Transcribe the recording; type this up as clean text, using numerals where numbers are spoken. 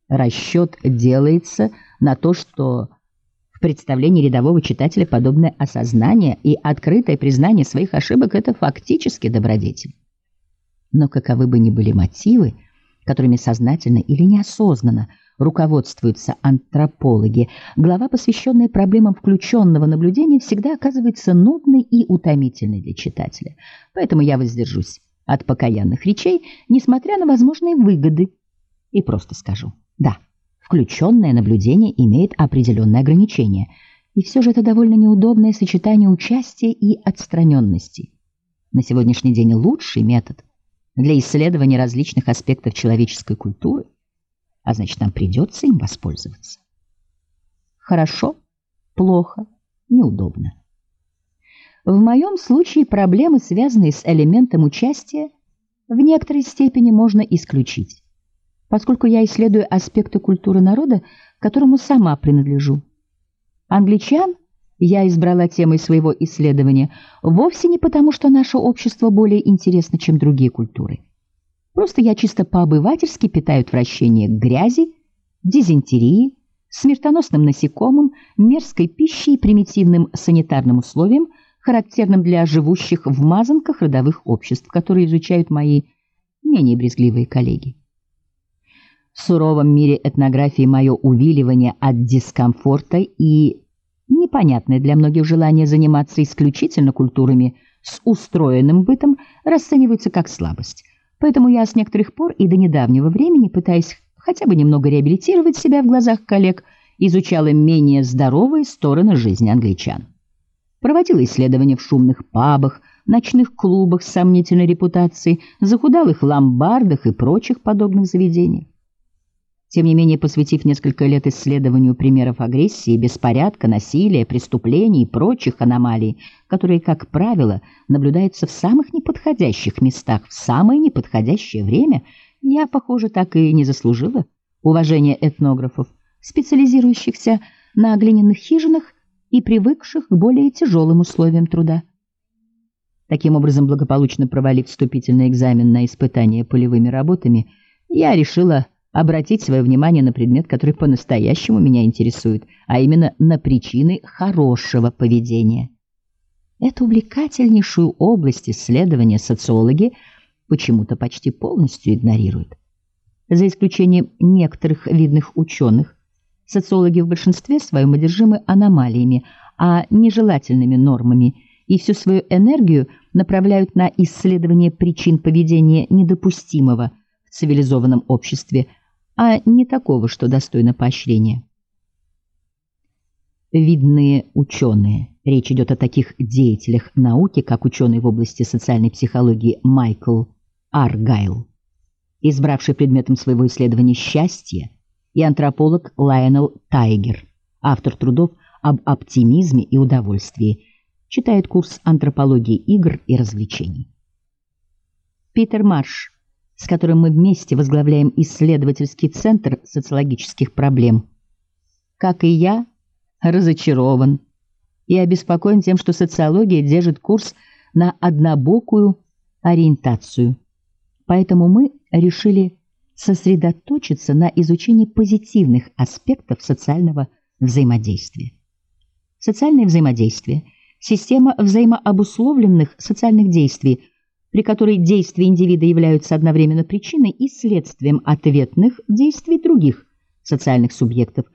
Расчет делается на то, что в представлении рядового читателя подобное осознание и открытое признание своих ошибок – это фактически добродетель. Но каковы бы ни были мотивы, которыми сознательно или неосознанно руководствуются антропологи, глава, посвященная проблемам включенного наблюдения, всегда оказывается нудной и утомительной для читателя. Поэтому я воздержусь от покаянных речей, несмотря на возможные выгоды, и просто скажу: да, включенное наблюдение имеет определенные ограничения, и все же это довольно неудобное сочетание участия и отстраненности. На сегодняшний день лучший метод для исследования различных аспектов человеческой культуры, а значит, нам придется им воспользоваться. Хорошо, плохо, неудобно. В моем случае проблемы, связанные с элементом участия, в некоторой степени можно исключить, поскольку я исследую аспекты культуры народа, которому сама принадлежу. Англичан я избрала темой своего исследования вовсе не потому, что наше общество более интересно, чем другие культуры. Просто я чисто по-обывательски питаю отвращение к грязи, дизентерии, смертоносным насекомым, мерзкой пищей и примитивным санитарным условиям, характерным для живущих в мазанках родовых обществ, которые изучают мои менее брезгливые коллеги. В суровом мире этнографии мое увиливание от дискомфорта и непонятное для многих желание заниматься исключительно культурами с устроенным бытом расцениваются как слабость. Поэтому я с некоторых пор и до недавнего времени, пытаясь хотя бы немного реабилитировать себя в глазах коллег, изучала менее здоровые стороны жизни англичан. Проводила исследования в шумных пабах, ночных клубах с сомнительной репутацией, захудалых ломбардах и прочих подобных заведениях. Тем не менее, посвятив несколько лет исследованию примеров агрессии, беспорядка, насилия, преступлений и прочих аномалий, которые, как правило, наблюдаются в самых неподходящих местах в самое неподходящее время, я, похоже, так и не заслужила уважения этнографов, специализирующихся на глиняных хижинах и привыкших к более тяжелым условиям труда. Таким образом, благополучно провалив вступительный экзамен на испытание полевыми работами, я решила обратить свое внимание на предмет, который по-настоящему меня интересует, а именно на причины хорошего поведения. Эту увлекательнейшую область исследования социологи почему-то почти полностью игнорируют. За исключением некоторых видных ученых, социологи в большинстве своем одержимы аномалиями, а нежелательными нормами, и всю свою энергию направляют на исследование причин поведения недопустимого в цивилизованном обществе, а не такого, что достойно поощрения. Видные ученые, речь идет о таких деятелях науки, как ученый в области социальной психологии Майкл Аргайл, избравший предметом своего исследования счастье, и антрополог Лайонел Тайгер, автор трудов об оптимизме и удовольствии, читает курс антропологии игр и развлечений. Питер Марш, с которым мы вместе возглавляем исследовательский центр социологических проблем, как и я, разочарован и обеспокоен тем, что социология держит курс на однобокую ориентацию. Поэтому мы решили сосредоточиться на изучении позитивных аспектов социального взаимодействия. Социальное взаимодействие – система взаимообусловленных социальных действий, при которой действия индивида являются одновременно причиной и следствием ответных действий других социальных субъектов,